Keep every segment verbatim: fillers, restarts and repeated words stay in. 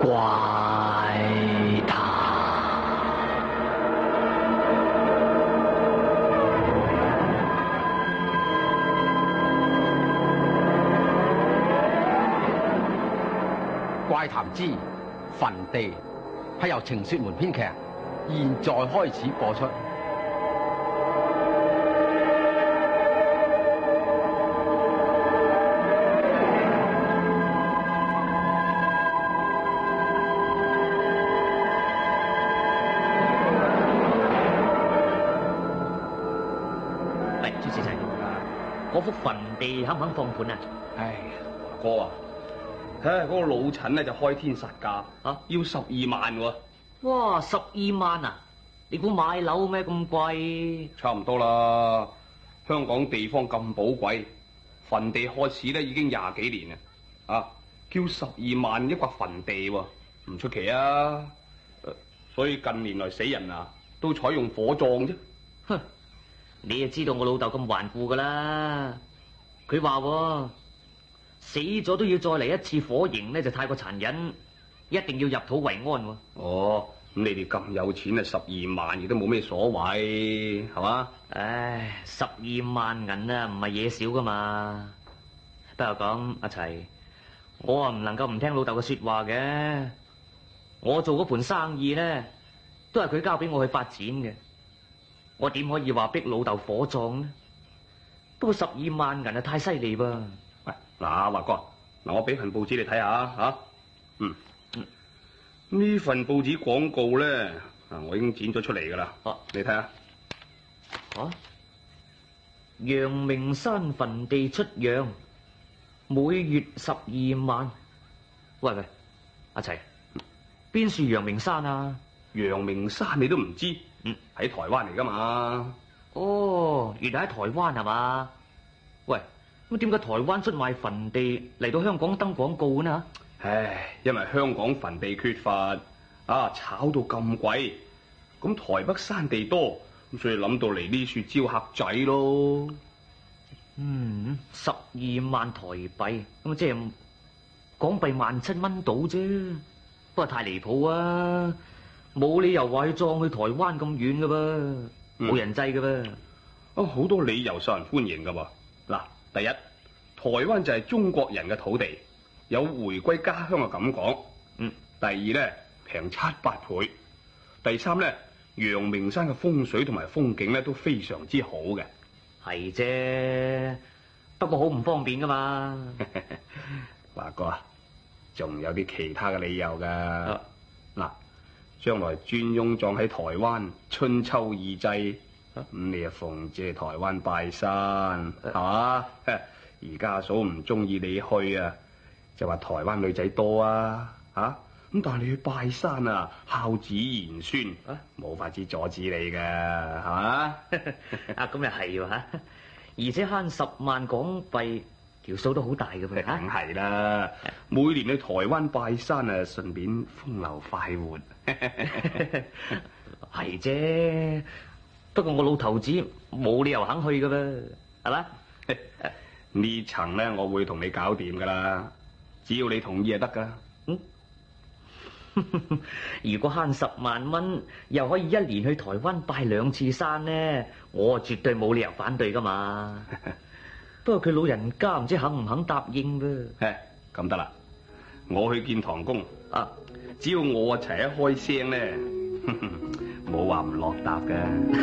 怪談。怪談之墳地係由情說門編劇，現在開始播出。 嗰幅墳地肯唔肯放盤啊？ 唉，華哥啊，唉，嗰、那個老陳咧就開天殺價， 啊， 要十二萬喎。 哇，十二萬啊！你估買樓咩咁貴？ 差唔多啦，香港地方咁寶貴，墳地開始咧已經廿幾年啦，啊，叫十二萬一塊墳地喎，唔出奇啊。所以近年來死人啊，都採用火葬啫。 哼！你就知道我老豆咁頑固噶啦，佢話死咗都要再嚟一次火刑呢，就太過殘忍，一定要入土為安。 哦，咁你哋咁有錢啊，十二萬亦都冇咩所謂，係嘛？ 唉，十二萬銀啊，唔係嘢少噶嘛。不過講阿齊，我啊唔能夠唔聽老豆嘅說話嘅。我做嗰盤生意呢，都係佢交俾我去發展嘅。我點可以話逼老豆火葬呢？不過十二萬銀啊，太犀利噃！ 喂，嗱，華哥，嗱，我俾份報紙你睇下吓。嗯嗯，呢份報紙廣告咧，啊，我已經剪咗出嚟噶啦。哦、啊，你睇下。 啊，陽明山墳地出讓，每月十二萬。喂喂，阿齊，邊處陽明山啊？ 陽明山你都唔知？嗯，喺台灣嚟噶嘛？ 哦，原來喺台灣係嘛？喂，咁點解台灣出賣墳地嚟到香港登廣告呢？ 唉，因為香港墳地缺乏，啊，炒到咁貴，咁台北山地多，咁所以諗到嚟呢處招客仔咯。 嗯，十二萬台幣，咁即係港幣萬七蚊到啫，不過太離譜啊！冇理由話去葬去台灣咁遠噶噃，冇人制噶噃。 啊，好多理由受人歡迎噶噃。嗱，第一，台灣就係中國人嘅土地，有回歸家鄉嘅感覺。嗯。第二咧，平七八倍。第三咧，陽明山嘅風水同埋風景咧都非常之好嘅。 係啫，不過好唔方便噶嘛。 華哥啊，仲有啲其他嘅理由噶。嗱、啊。將來專翁葬喺台灣，春秋二祭，咁、啊、你啊逢借台灣拜山，係嘛？而家嫂唔中意你去啊，就話台灣女仔多啊，吓、啊、咁但係你去拜山啊，孝子賢孫，冇、啊、法子阻止你嘅，係嘛？ 啊，咁又係吓，而且慳十萬港幣。條數都好大嘅噃， 梗係啦！每年去台灣拜山啊，順便風流快活， 係啫。不過我老頭子冇理由肯去嘅噃，係嘛？ 呢層咧，我會同你搞掂噶啦，只要你同意就得噶。嗯， 如果慳十萬蚊，又可以一年去台灣拜兩次山呢，我絕對冇理由反對噶嘛。不過佢老人家唔知肯唔肯答應噃。 誒，咁得啦，我去見堂公啊，只要我一齊一開聲咧，冇話唔落答嘅。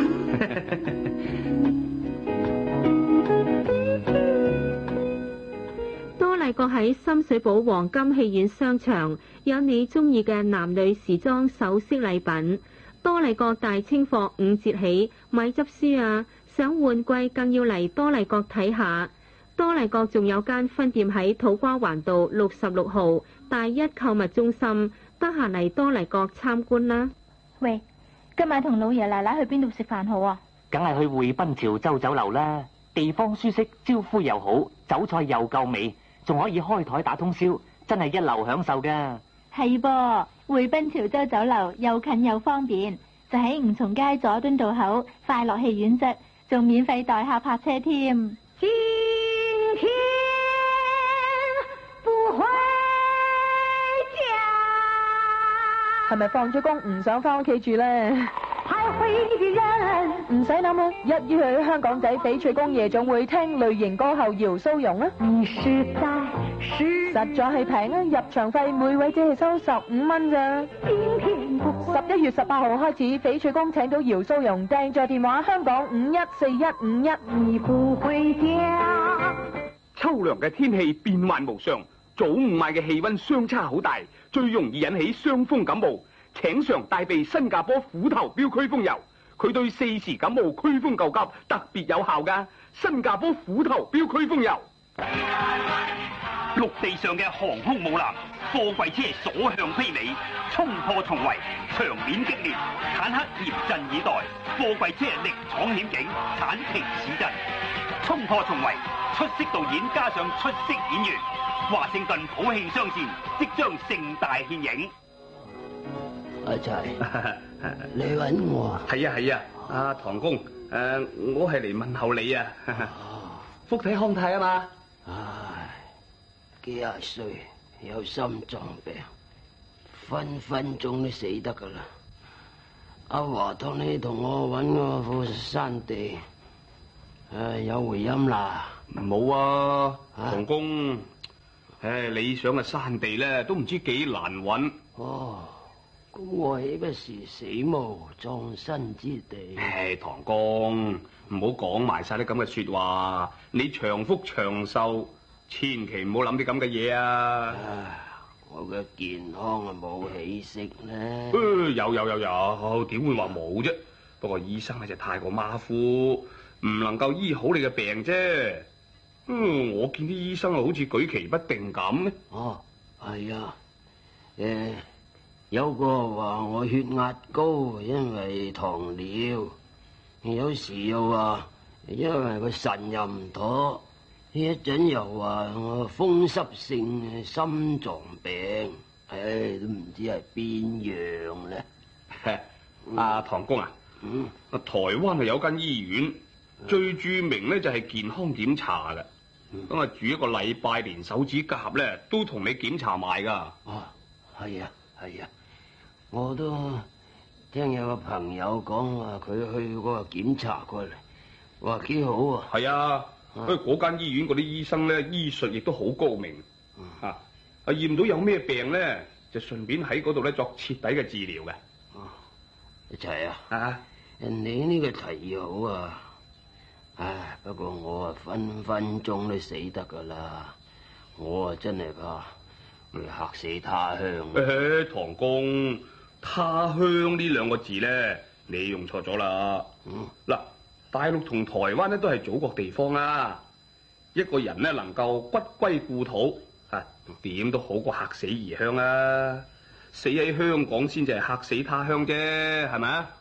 多麗閣喺深水埗黃金戲院商場有你中意嘅男女時裝首飾禮品。多麗閣大清貨五折起，咪執輸啊！想換季更要嚟多麗閣睇下。多麗閣仲有間分店喺土瓜灣道六十六號大一購物中心，得閒嚟多麗閣參觀啦。 喂，今晚同老爺奶奶去邊度食飯好啊？ 梗係去匯賓潮州酒樓啦，地方舒適，招呼又好，酒菜又夠味，仲可以開台打通宵，真係一流享受噶。 係噃，匯賓潮州酒樓又近又方便，就喺吳松街佐敦道口快樂戲院啫，仲免費代客泊車添。 今天不回家。 係咪放咗工唔想翻屋企住咧？唔使諗啦，一於去香港仔翡翠宮夜總會聽類型歌后姚蘇蓉啦。實在係平啊！入場費每位只係收十五蚊咋。十一月十八號開始，翡翠宮請到姚蘇蓉，訂座電話香港五一四一五一。你不回家。 秋涼嘅天氣變幻無常，早午晚嘅氣溫相差好大，最容易引起傷風感冒。請常帶備新加坡虎頭標驅風油，佢對四時感冒驅風救急特別有效㗎。新加坡虎頭標驅風油。陸地上嘅航空母艦，貨櫃車所向披靡，衝破重圍，場面激烈，坦克嚴陣以待，貨櫃車力闖險境，鏟平市鎮，衝破重圍，出色導演加上出色演員，華盛頓普慶雙線即將盛大獻映。 阿齊，你揾我？ 係啊係啊，阿唐公，誒、呃，我係嚟問候你啊，福體康泰啊嘛。 唉，幾廿歲有心臟病，分分鐘都死得噶啦。阿華託你同我揾個副山地，誒，有回音啦。 冇啊，唐公，誒，理想嘅山地咧都唔知幾難揾。 哦。咁我豈不是死無葬身之地？ 唉，唐公，唔好講埋晒啲咁嘅說話。你長福長壽，千祈唔好諗啲咁嘅嘢啊！ 我嘅健康啊冇起色咧。 誒，有有有有，點會話冇啫？不過醫生咧就太過馬虎，唔能夠醫好你嘅病啫。嗯，我見啲醫生啊，好似舉棋不定咁咧。 哦，係啊，誒。有個話我血壓高，因為糖尿；有時又話因為個腎又唔妥，一陣又話我風濕性心臟病，唉，都唔知係邊樣咧。 阿唐公啊，嗯，台灣係有間醫院，嗯、最著名咧就係健康檢查嘅，咁啊、嗯、住一個禮拜，連手指甲咧都同你檢查埋噶。 哦，係啊，係啊。我都聽有個朋友講話，佢去嗰個檢查過嚟，話幾好啊。 係啊，因為嗰間醫院嗰啲醫生咧，醫術亦都好高明。嗯、啊，啊驗到有咩病咧，就順便喺嗰度咧作徹底嘅治療嘅。 哦，一齊啊！ 啊， 人哋呢個提議好啊。唉，不過我啊分分鐘都死得噶啦，我啊真係怕會嚇死他鄉。 誒，唐公。他鄉呢兩個字咧，你用錯咗啦。嗱、嗯，大陸同台灣咧都係祖國地方啊。一個人咧能夠不歸故土，啊，點都好過客死異鄉啊。死喺香港先至係客死他鄉啫，係咪啊？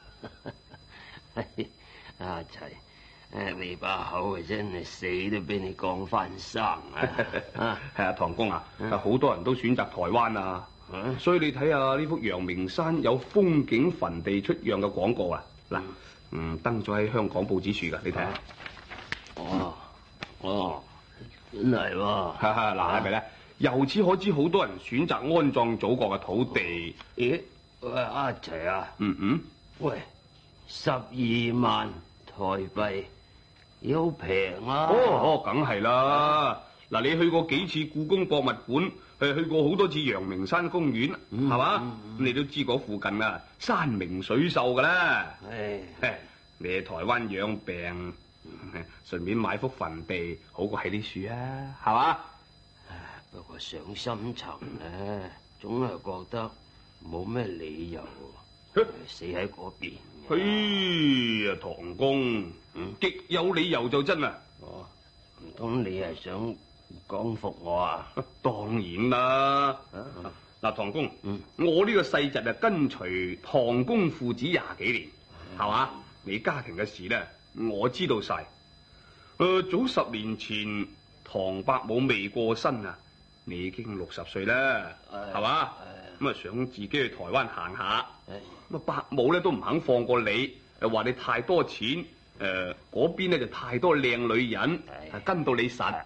阿齊，誒，你把口啊真係死都俾你講翻生啊！ 係啊，唐公啊，好多人都選擇台灣啊。啊、所以你睇下呢幅陽明山有風景墳地出讓嘅廣告啊，嗱，嗯，登咗喺香港報紙處噶，你睇下。 哦，哦，真係喎。 哈哈，嗱，係咪咧？由此可知，好多人選擇安葬祖國嘅土地。 咦？喂，阿齊啊。 嗯嗯。 喂，十二萬台幣，好平啊！ 哦哦，梗係啦。嗱，你去過幾次故宮博物館？誒，去過好多次陽明山公園，係嘛？咁你都知嗰附近啊，山明水秀噶啦。誒，你喺台灣養病，順便買幅墳地，好過喺啲樹啊，係嘛？ 不過上深層咧，總係覺得冇咩理由死喺嗰邊。 哎呀，唐公，極有理由就真啦。 哦，唔通你係想講服我啊？ 當然啦。嗱，唐公，嗯、我呢個世侄啊，跟隨唐公父子廿幾年，係嘛、嗯？你家庭嘅事咧，我知道晒。誒、呃，早十年前唐伯母未過身啊，你已經六十歲啦，係嘛？咁啊，想自己去台灣行下，咁啊，伯母咧都唔肯放過你，又話你太多錢，誒、呃，嗰邊咧就太多靚女人，係跟到你實。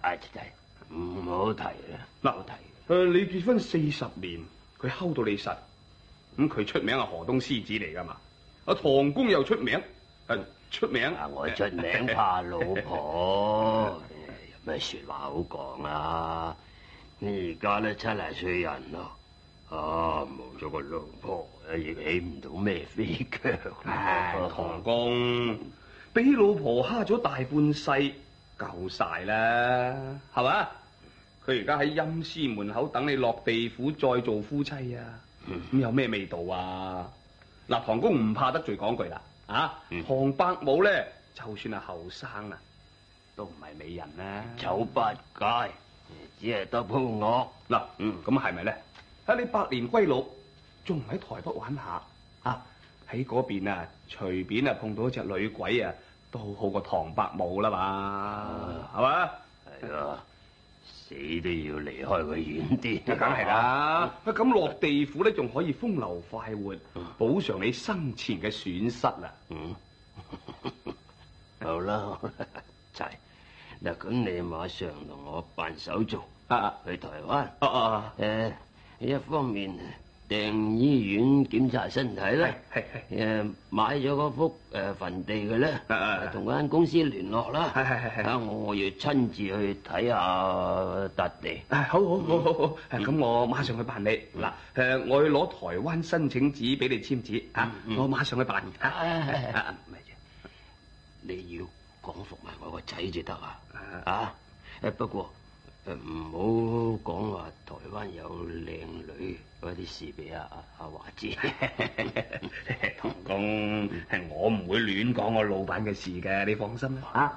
唔好提啦， 嗱，誒，你結婚四十年，佢睺到你實， 咁佢出名係河東獅子嚟噶嘛？阿唐公又出名，誒出名。 啊，我出名怕老婆，有咩說話好講啊？而家咧七廿歲人咯，啊冇咗個老婆，亦起唔到咩飛腳。 唉，唐公俾老婆蝦咗大半世，夠晒啦，係嘛？佢而家喺陰司門口等你落地府再做夫妻啊！咁、嗯、有咩味道啊？嗱，唐公唔怕得罪講句啦，啊， 嗯、 唐伯母咧，就算係後生啊，都唔係美人啦， 醜八戒，只係得鋪惡。 嗱，嗯，咁係咪咧？喺你百年歸老，仲唔喺台北玩下啊？喺嗰邊啊，隨便啊碰到一隻女鬼啊，都好過唐伯母啦嘛，係嘛？ 係啊。死都要離開佢遠啲， 梗係啦。咁落地府咧，仲可以風流快活，補償你生前嘅損失啦。 嗯，好啦，好啦，齊嗱，咁你馬上同我辦手續，啊，去台灣。哦哦，誒，一方面訂醫院檢查身體啦，係係誒買咗嗰幅誒墳地嘅咧，同嗰間公司聯絡啦，係係係啊，我我要親自去睇下笪地。 好好好好好，咁我馬上去辦理。嗱，誒我去攞台灣申請紙俾你簽字啊，我馬上去辦。 係係係，唔係啫，你要講服埋我個仔至得啊！啊，誒不過。誒唔好講話台灣有靚女嗰啲事俾阿阿阿華知， 唐公，我唔會亂講我老闆嘅事嘅，你放心啦。啊！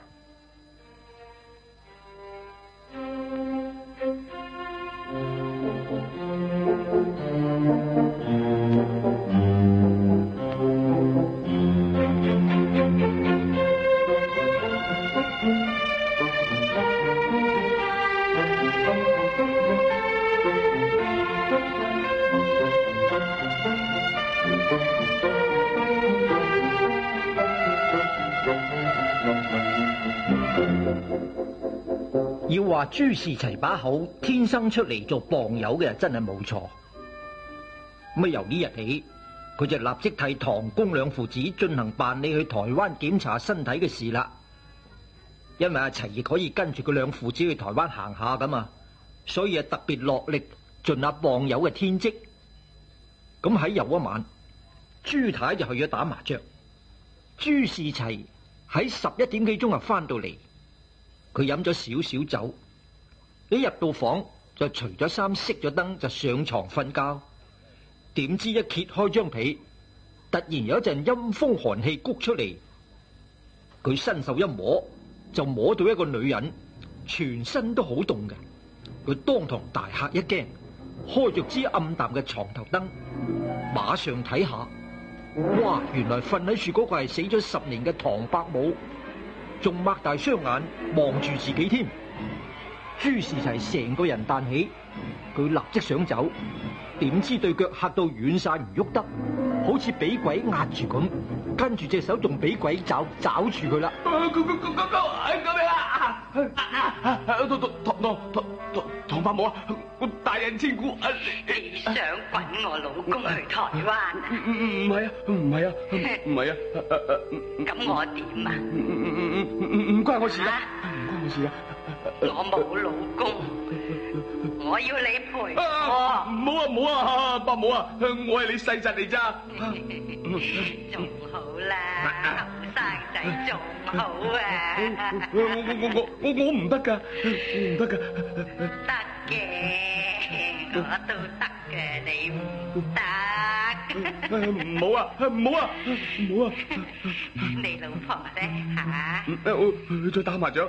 要話朱士齊把口天生出嚟做傍友嘅，真係冇錯。咁啊，由呢日起，佢就立即替唐公兩父子進行辦理去台灣檢查身體嘅事啦。因為阿齊亦可以跟住佢兩父子去台灣行下咁啊，所以啊特別落力盡下傍友嘅天職。咁喺有一晚，朱太就去咗打麻雀，朱士齊喺十一點幾鐘啊翻到嚟。佢飲咗少少酒，一入到房就除咗衫熄咗燈就上床瞓覺。點知一揭開張被，突然有一陣陰風寒氣谷出嚟。佢伸手一摸，就摸到一個女人，全身都好凍嘅。佢當堂大嚇一驚，開着支暗淡嘅床頭燈，馬上睇下，哇！原來瞓喺樹嗰個係死咗十年嘅唐伯母。仲擘大雙眼望住自己添，朱士齊成個人彈起，佢立即想走，點知對腳嚇到軟晒唔喐得，好似俾鬼壓住咁，跟住隻手仲俾鬼爪爪住佢啦。 救救救救救！救命啊！唐唐唐唐唐唐伯母啊！我大人千古。 你想滾我老公去台灣？ 唔唔係啊，唔係啊，唔係啊。 咁我點啊？ 唔唔唔關我事啊！唔關我事啊！ 我冇老公，我要你陪我。 唔好啊唔好啊，伯母啊，我係你細侄嚟咋。 仲好啦，後生仔仲好啊。 我我我我我我唔得噶，唔得噶。 得嘅，我都得嘅，你唔得。 唔好啊唔好啊唔好啊！ 你老婆咧吓？ 我再打麻雀。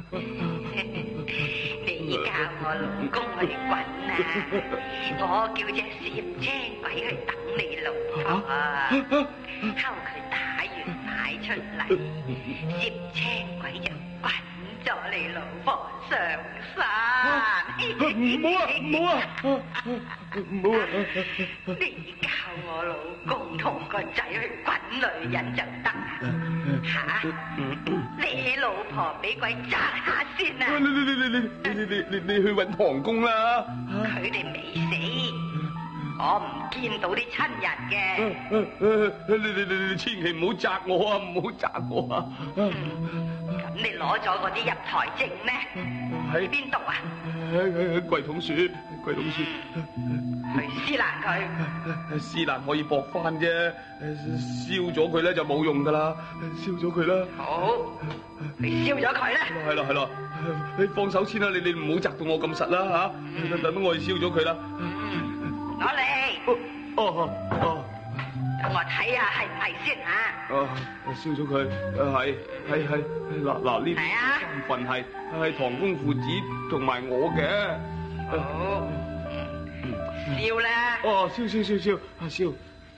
你教我老公去滾啊！我叫隻攝青鬼去等你老婆啊！睺佢打完牌出嚟，攝青鬼就滾咗你老婆上山。 唔好啊唔好啊唔好啊！ 你教我老公同個仔去滾女人就得啊！吓！你老婆俾鬼砸下先啊！ 你你你你你你你你你去搵唐公啦！ 佢哋未死， 我唔見到啲親人嘅。 你你你你千祈唔好責我啊！唔好責我啊！ 咁你攞咗嗰啲入台證咩？喺邊度啊？ 喺櫃桶書，櫃桶書。 去撕爛佢。 撕爛可以駁翻啫，燒咗佢咧就冇用噶啦，燒咗佢啦。 好，你燒咗佢啦。 係啦係啦，你放手先啦，你你唔好砸到我咁實啦吓，等我去燒咗佢啦。 攞嚟。 哦哦。 等我睇下係唔係先吓。 哦，燒咗佢，係係係，嗱嗱呢三份係係唐公父子同埋我嘅。 好。燒啦！ 哦，燒燒燒燒，啊燒！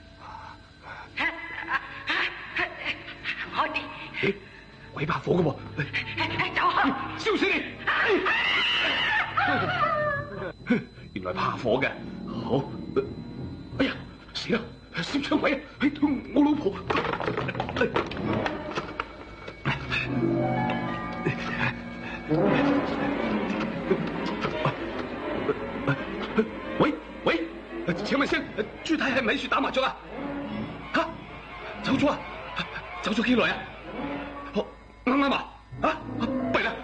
行開啲！ 咦，鬼拍火㗎喎！ 走開！ 燒死你！原來怕火嘅，好。哎呀，死啦！燒槍鬼啊！我老婆。喂喂，請問聲，朱太係咪喺處打麻雀啊？吓，走咗啊？走咗幾耐啊？好，啱啱啊？啊，弊啦！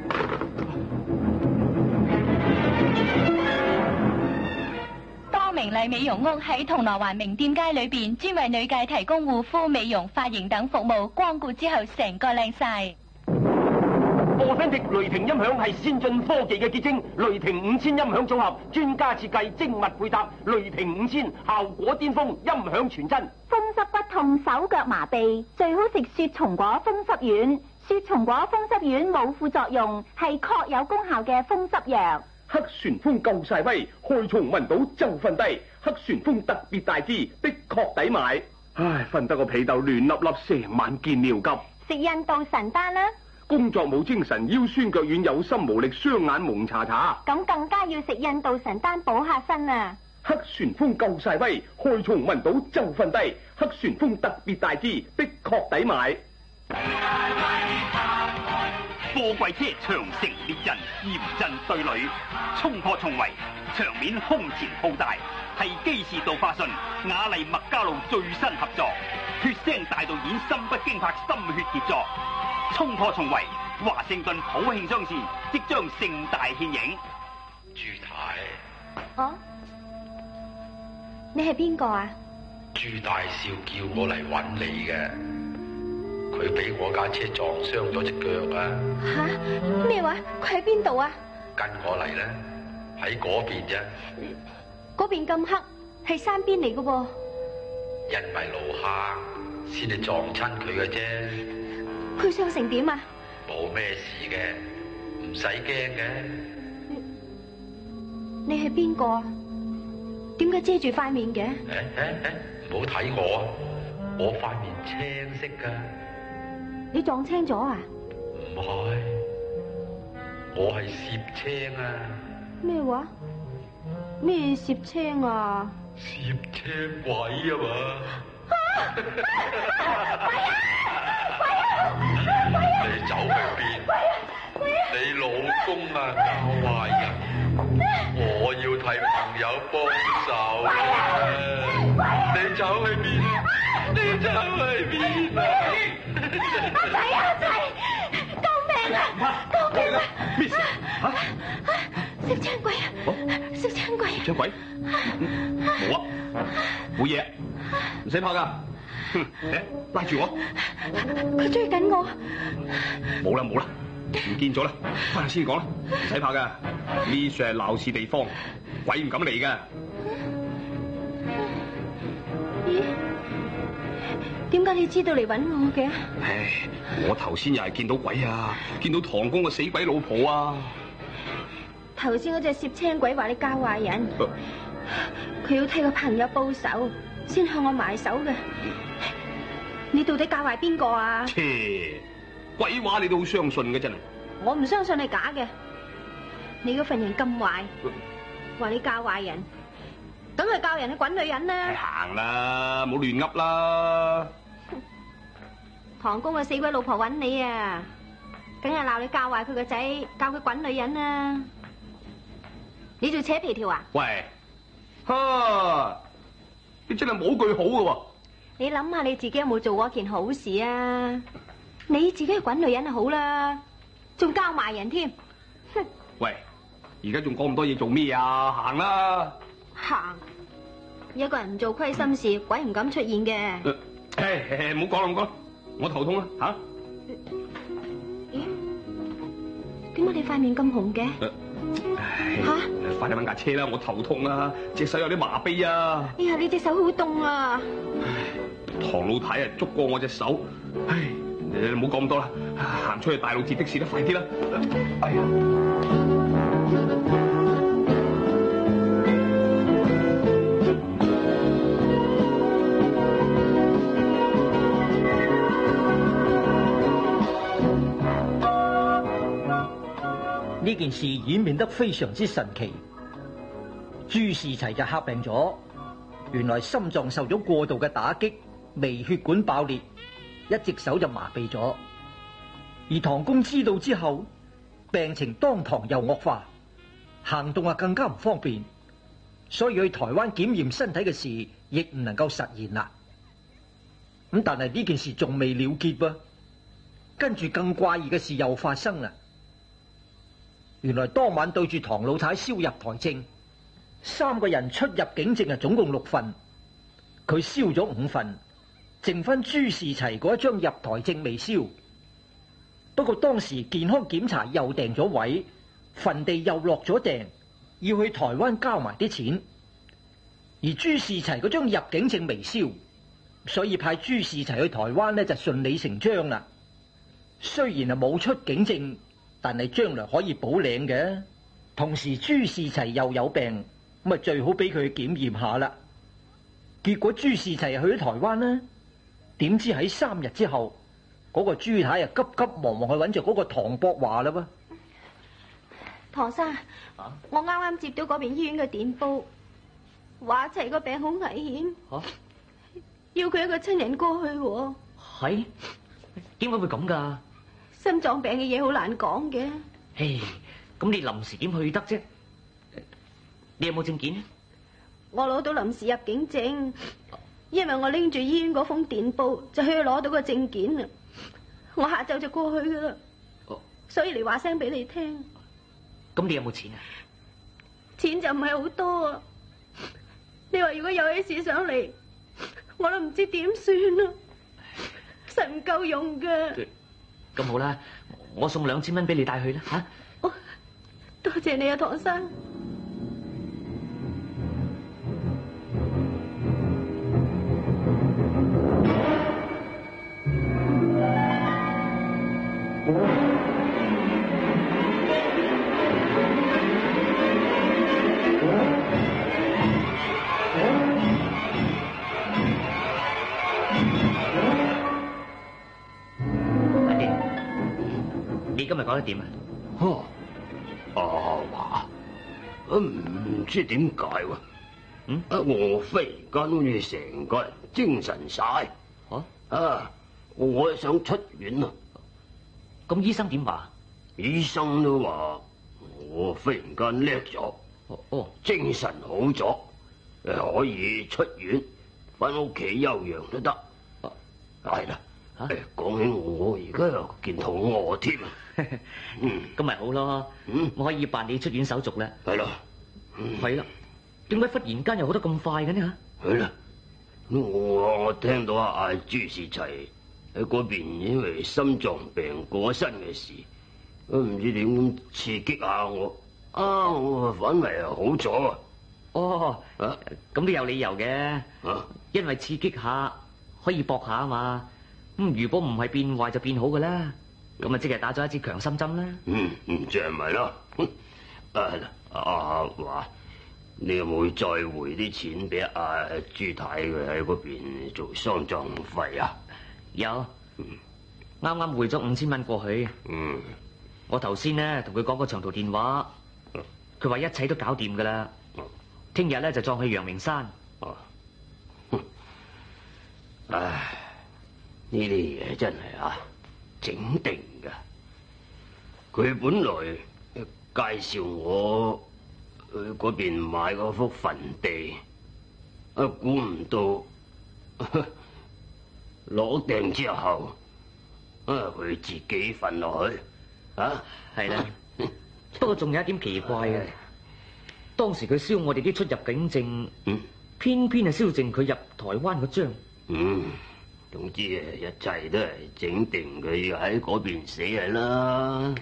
多明麗美容屋喺銅鑼灣名店街裏邊，專為女界提供護膚、美容、髮型等服務。光顧之後，成個靚晒。 波聲迪雷霆音響係先進科技嘅結晶，雷霆五千音響組合，專家設計，精密配搭，雷霆五千效果巔峰，音響全真。 風濕骨痛、手腳麻痹，最好食雪松果風濕丸。雪松果風濕丸冇副作用，係確有功效嘅風濕藥。 黑旋風夠晒威，開蟲聞到就瞓低。黑旋風特別大支，的確抵買。唉，瞓得個被竇亂粒粒，成晚見尿急。 食印度神丹啦。 工作冇精神，腰酸腳軟，有心無力，雙眼蒙查查。 咁更加要食印度神丹補下身啊！ 黑旋風夠晒威，開蟲聞到就瞓低。黑旋風特別大支，的確抵買。 貨櫃車長城列陣，嚴陣對壘，衝破重圍，場面空前浩大，係基士道化順、雅麗麥加路最新合作，血腥大導演心不驚拍心血傑作。衝破重圍，華盛頓普慶雙線即將盛大獻映。 朱太， 哦，你係邊個啊？ 朱大少叫我嚟揾你嘅，佢俾我架車撞傷咗隻腳啊！ 吓？咩話？佢喺邊度啊？ 跟我嚟啦，喺嗰邊啫。 嗰邊咁黑，係山邊嚟嘅噃。 因為路坑先至撞親佢嘅啫。 佢傷成點啊？ 冇咩事嘅，唔使驚嘅。 你係邊個啊？點解遮住塊面嘅？ 誒誒誒，唔好睇我，我塊面青色噶。 你撞青咗啊？ 唔係，我係攝青啊。 咩話？咩攝青啊？ 攝青鬼啊嘛！你走去邊？你老公啊，教壞人，我要替朋友幫手啊！你走去邊？你走去邊啊？ 阿仔啊，阿仔，救命啊！救命啊！ 咩事啊？ 攝青鬼啊！攝青鬼！ 攝青鬼？冇啊，冇嘢，唔使怕噶。哼，嚟拉住我！ 佢追緊我。 冇啦冇啦，唔見咗啦，翻去先講啦，唔使怕噶。呢處係鬧事地方，鬼唔敢嚟噶。 咦？點解你知道嚟揾我嘅？ 唉，我頭先又係見到鬼啊，見到唐公個死鬼老婆啊。 頭先嗰隻攝青鬼話你教壞人，佢要替個朋友報仇，先向我埋手嘅。你到底教壞邊個啊？ 切，鬼話你都好相信嘅真係。 我唔相信係假嘅。你嗰份人咁壞，話你教壞人，咁咪教人去滾女人啦。 行啦，冇亂噏啦。 唐公嘅死鬼老婆揾你啊，梗係鬧你教壞佢個仔，教佢滾女人啊！你做扯皮條啊？ 喂，哈， 你真係冇句好嘅喎。 你諗下你自己有冇做過件好事啊？你自己係滾女人就好啦，仲教埋人添。哼！ 喂，而家仲講咁多嘢做咩啊？行啦！ 行！一個人唔做虧心事，鬼唔敢出現嘅。 誒，誒，唔好講啦，唔講，我頭痛啦吓。 咦？點解你塊面咁紅嘅？吓！ 快啲搵架車啦，我頭痛啊，隻手有啲麻痹啊。 哎呀，你隻手好凍啊！ 唐老太啊，捉過我隻手，唉，你唔好講咁多啦，行出去大路截的士啦，快啲啦！哎呀！ 呢件事演變得非常之神奇，朱士齊就嚇病咗，原來心臟受咗過度嘅打擊，微血管爆裂，一隻手就麻痹咗。而唐公知道之後，病情當堂又惡化，行動啊更加唔方便，所以去台灣檢驗身體嘅事亦唔能夠實現啦。咁但係呢件事仲未了結噃，跟住更怪異嘅事又發生啦。原來當晚對住唐老太燒入台證，三個人出入境證啊，總共六份，佢燒咗五份，剩翻朱士齊嗰一張入台證未燒。不過當時健康檢查又訂咗位，墳地又落咗訂，要去台灣交埋啲錢，而朱士齊嗰張入境證未燒，所以派朱士齊去台灣呢就順理成章啦。雖然係冇出境證，但係將來可以補領嘅。同時朱士齊又有病，咁啊最好俾佢檢驗下啦。結果朱士齊去咗台灣呢，點知喺三日之後，嗰、那個朱太啊急急忙忙去揾着嗰個唐博華啦噃。 唐生，啊、我啱啱接到嗰邊醫院嘅電報，話齊個病好危險，啊、要佢一個親人過去。 係？點解會咁噶？ 心臟病嘅嘢好難講嘅。 唉，咁你臨時點去得啫？你有冇證件？ 我攞到臨時入境證，因為我拎住醫院嗰封電報，就去攞到個證件啦。我下晝就過去噶啦，所以嚟話聲俾你聽。 咁你有冇錢啊？ 錢就唔係好多啊。你話如果有起事上嚟，我都唔知點算啊，實唔夠用噶。 咁好啦，我送兩千蚊俾你帶去啦吓。 哦，多謝你啊，唐生。 今日講得點啊？ 哦，阿華，唔知點解喎？嗯，啊，我忽然間好似成個人精神晒。啊，啊，我想出院啊。 咁醫生點話？ 醫生都話我忽然間叻咗，哦，精神好咗，誒，可以出院，翻屋企休養都得。係啦。誒，講起我而家又見肚餓添啊！ 嗯，咁咪好咯，嗯，我可以辦理出院手續啦。 係咯， 係啦，點解忽然間又好得咁快嘅呢？吓， 係啦，我我聽到阿阿朱士齊喺嗰邊因為心臟病過身嘅事，都唔知點咁刺激下我，啊，我反為又好咗啊！ 哦，啊，咁都有理由嘅，啊，因為刺激下可以搏下啊嘛。咁如果唔係變壞就變好噶啦，咁啊即係打咗一支強心針啦。 嗯，唔知係咪啦？啊，阿華，你有冇再匯啲錢俾阿朱太佢喺嗰邊做喪葬費啊？ 有，啱啱匯咗五千蚊過去。 嗯， 我頭先呢同佢講個長途電話，佢話一切都搞掂噶啦，聽日咧就葬去陽明山。 哦，唉。呢啲嘢真係啊，整定噶。佢本來介紹我去嗰邊買嗰幅墳地，啊， 啊，估唔到攞定之後，啊，佢自己瞓落去，啊， 係啦。不過仲有一點奇怪嘅，當時佢燒我哋啲出入境證， 嗯， 偏偏係燒剩佢入台灣嗰張。 嗯，總之啊，一切都係整定佢要喺嗰邊死係啦。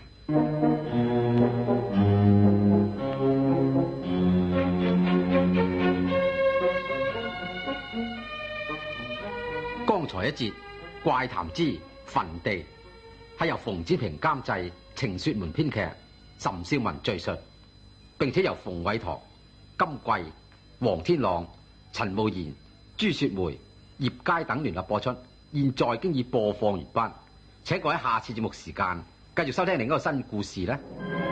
剛才一節怪談之墳地係由馮展平監製，程雪門編劇，岑少文敘述，並且由馮偉棠、金貴、黃天朗、陳慕賢、朱雪梅、葉佳等聯合播出。現在經已播放完畢，請各位下次節目時間繼續收聽另一個新故事啦。